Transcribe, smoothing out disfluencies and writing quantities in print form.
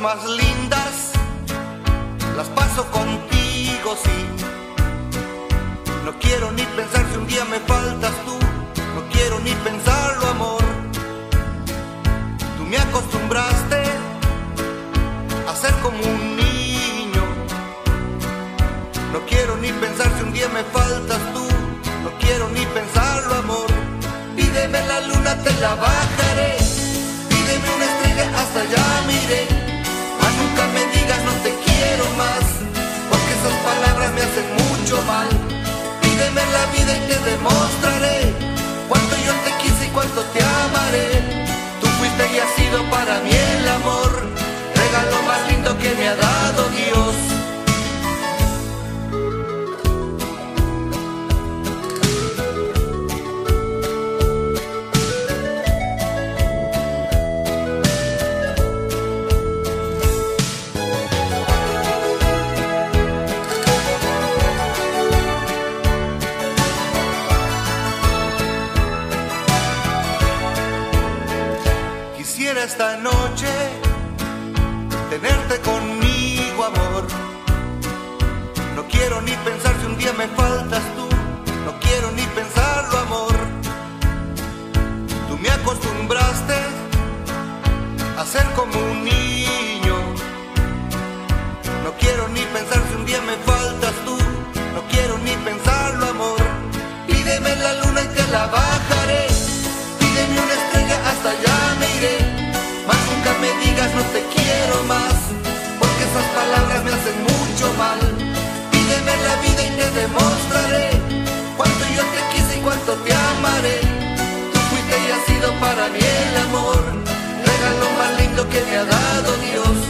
más lindas las paso contigo, sí. No quiero ni pensar si un día me faltas tú, no quiero ni pensarlo, amor. Tú me acostumbraste a ser como un niño. No quiero ni pensar si un día me faltas tú, no quiero ni pensarlo, amor. Pídeme la luna, te la bajaré. Pídeme una estrella, hasta allá miré. Mas nunca me digas no te quiero más, porque esas palabras me hacen mucho mal. Pídeme la vida y te demostraré cuánto yo te quise y cuánto te amaré. Tú fuiste y has sido para mí el amor, regalo más lindo que me ha dado Dios. Quisiera esta noche tenerte conmigo, amor. No quiero ni pensar si un día me faltas tú, no quiero ni pensarlo, amor. Tú me acostumbraste a ser como un niño. No quiero ni pensar si un día me faltas tú, no quiero ni pensarlo, amor. Pídeme la luna y te la bajaré. Pídeme una estrella, hasta allá me iré. Mas nunca me digas no te quiero más, porque esas palabras me hacen mucho mal. Pídeme la vida y te demostraré cuánto yo te quise y cuánto te amaré. Tú fuiste y has sido para mí el amor, regalo más lindo que me ha dado Dios.